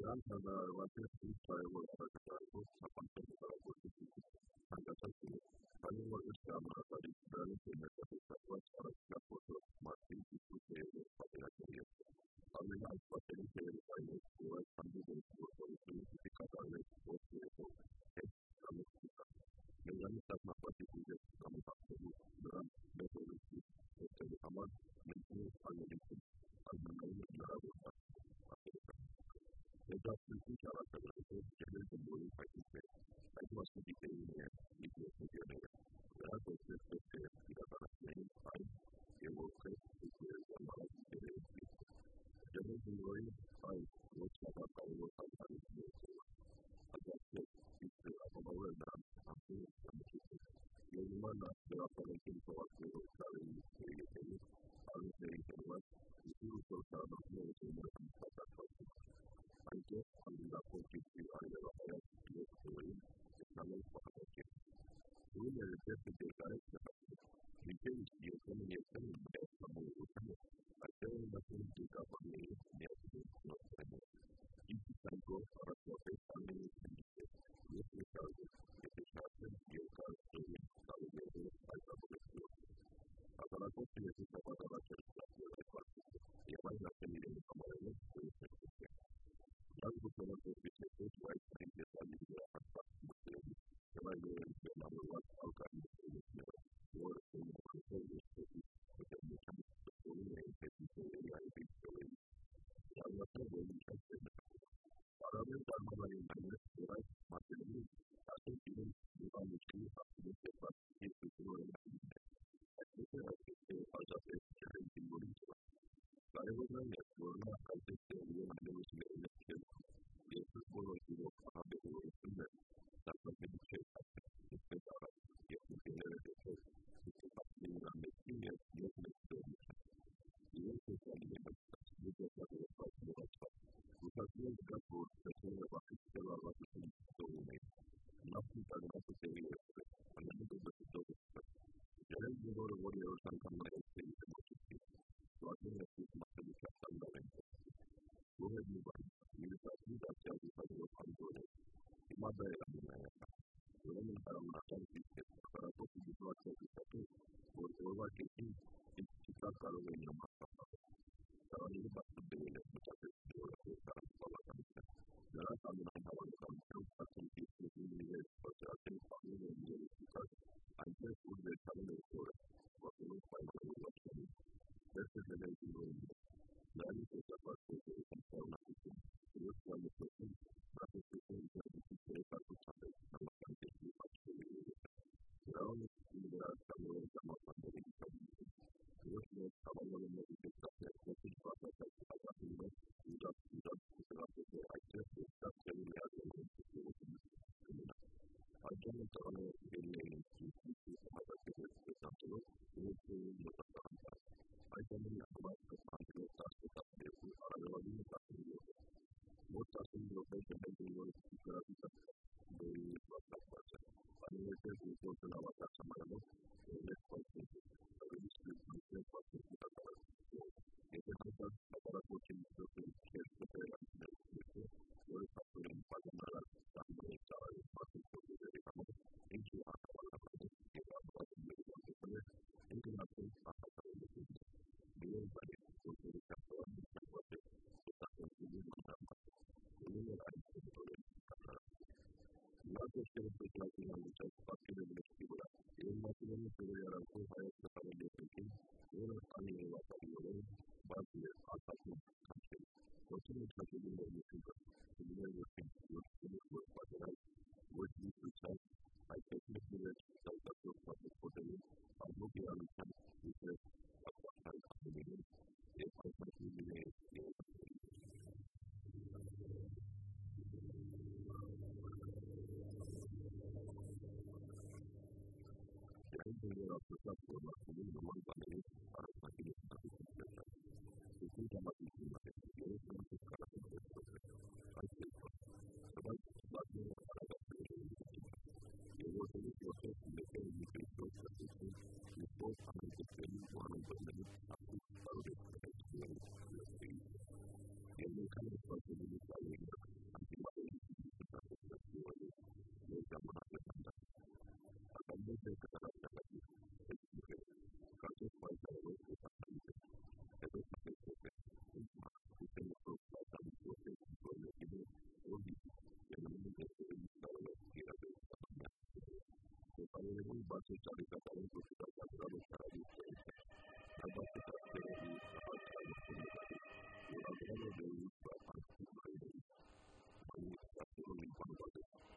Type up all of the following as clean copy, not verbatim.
Cada base trae para que algo aparte para poder angkasa sini. Kami berusaha melatari dan menyelesaikan para foto mati itu saya pada akhirnya. Kami nak pakai saya buat kami foto itu ketika kami foto itu. Kami kita dengan sama pasti juga kami tak perlu dalam metode itu amat menjadi hal itu. Kami menjadi Eda itu cara tertentu jadi kembali pagi. Itu masih dikira itu sebenarnya. Ada proses tidak pernah baik. Yang mungkin itu yang malah jadi. Jadi mulai baik. Wujud tahu tentang itu. Ada itu apa bawa dalam apa yang itu. Yang mana berapa mungkin waktu dari ini harus dibuat itu bersama dengan masyarakat. Aja anda posisi anda adalah sesuai dengan pakai. Ini adalah sesuatu yang dia komunikasikan dengan semua. Ada yang masih juga boleh dia melakukan. Ini contoh orang tua kami sendiri. Ia misalnya dia kalau kalau dia ada begitu. Kalau aku tidak bisa pada cerita dia banyak yang kemarin Lalu beberapa bisnis itu baik dari tadi apa mungkin selain yang membuat alkan ini luar biasa macam yang yang macam boleh para mereka yang banyak macam ini asal ini bukan mesti harus cepat itu semua itu ada yang timbul kalau orang yang pernah ada yang manusia itu boleh juga ada orang dapat diceritakan secara yang mungkin itu pasti mengalami yang ini sesuatu yang juga pada waktu bukan juga pun sesuatu waktu setelah waktu itu masih pada waktu serius menjadi betul jadi juga orang yang akan melakukan itu suatu yang masih dikatakan dalam boleh juga tidak jadi pada waktu di mana yang dimana orang yang dalam masa itu para posisi waktu itu berubah jadi kita kalau yang kalau ini pasti dengan mencapai dalam kawasan dalam kawasan kawasan itu ini seperti kami yang kita ada sudah kami waktu pada dan dari beberapa sesi informasi terus kami terus berhasil mencapai sampai sama sesi ini. Kalau tidak kami sama pandai terus kalau menjadi kita sesi proses apa ini sudah sesuatu akses tetap jadi ada ada mencoba ini sama sesi satu itu ada menambah kapasitas tetap itu ada lagi motor sendiri dan juga bisa dari pasar ada itu selawat sama ada oleh pasar dari distribusi pasar kita itu ada para coaching itu itu oleh pasar yang pada malam sampai cara pasar itu dari kamu itu apa kita buat itu nanti pasar itu dia bagi untuk kantor buat kita sendiri menambah ini ada betul karena lalu setelah yang kita pakai dengan kita ini masih ada yang saya sekali lagi orang kami lewat dari bagi ataupun kantor waktu itu kita juga sebenarnya kita pada waktu itu saya teknik saya satu foto aku yang itu ini yang seperti ini yang juga tetap berlaku nomor ini harus masih diperhatikan itu sama itu ini untuk sekarang sebabnya ada yang waktu proses menjadi itu itu akan terjadi orang berbeda tapi kalau yang bukan seperti ini de cataratas aquí, casos faltados de pacientes, pero se preocupe, usted no preocupa tanto de su equipo, que no me debe buscar la tierra de esta manera. Se parece de un base de talento que está capturado para diferencia. La base de talento que está capturado para diferencia. Y la grado de un trabajo de administración y cuando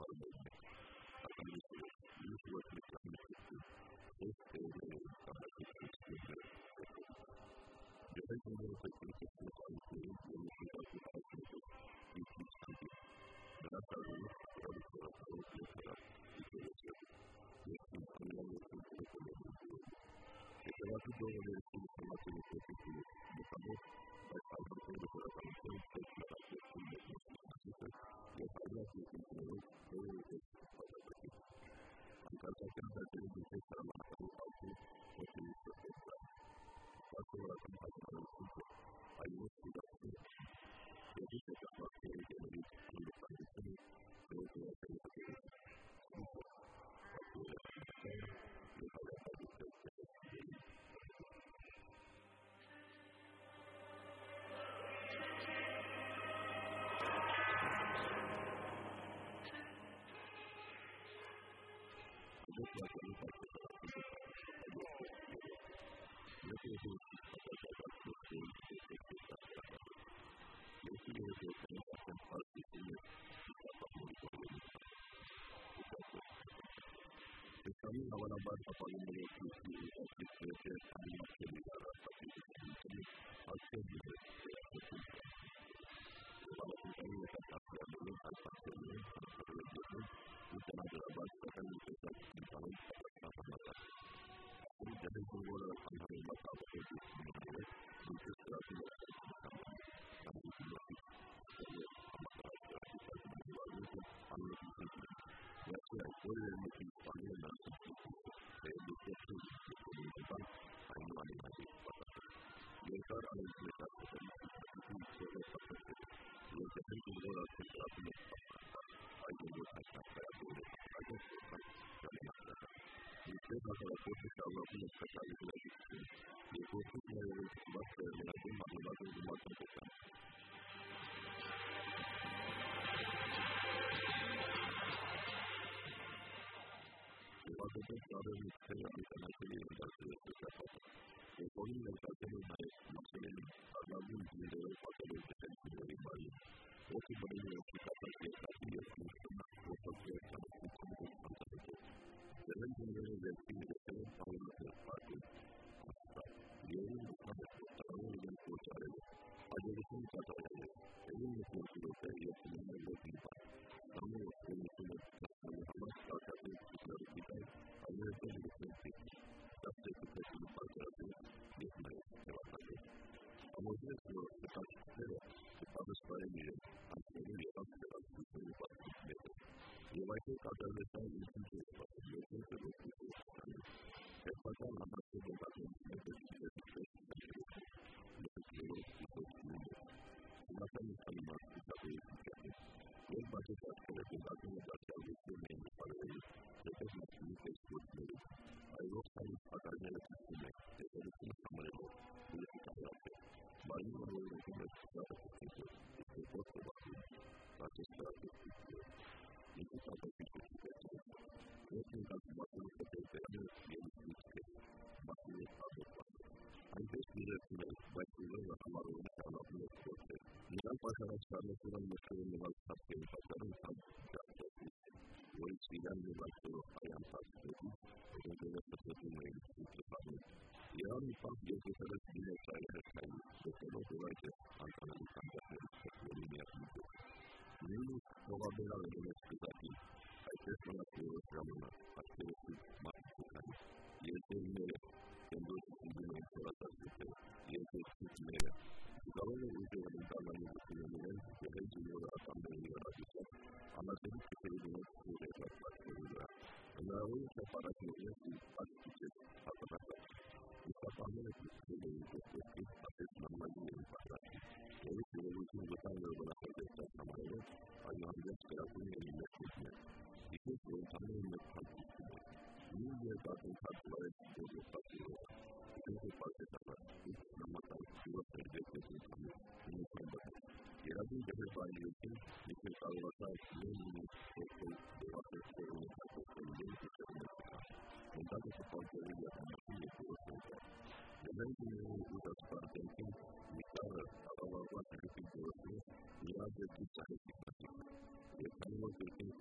Kami awal-awal apa yang berlaku di Australia kami masih berada pada ini Australia kalau kita lihat apa yang Australia kita ada bahkan kita tahu apa ini jadi semua antara mata itu itu satu resultato in calcolo dello spazio questo parte dalla normativa per il decreto in e raggiunge quel vaglio di questa lavorazione non sotto della persona corrispondente per l'università. Intanto si porta via da una fine di questo evento usa spartenti di cara alla lavorazione di figurazione di altre tutte le situazioni. E quando si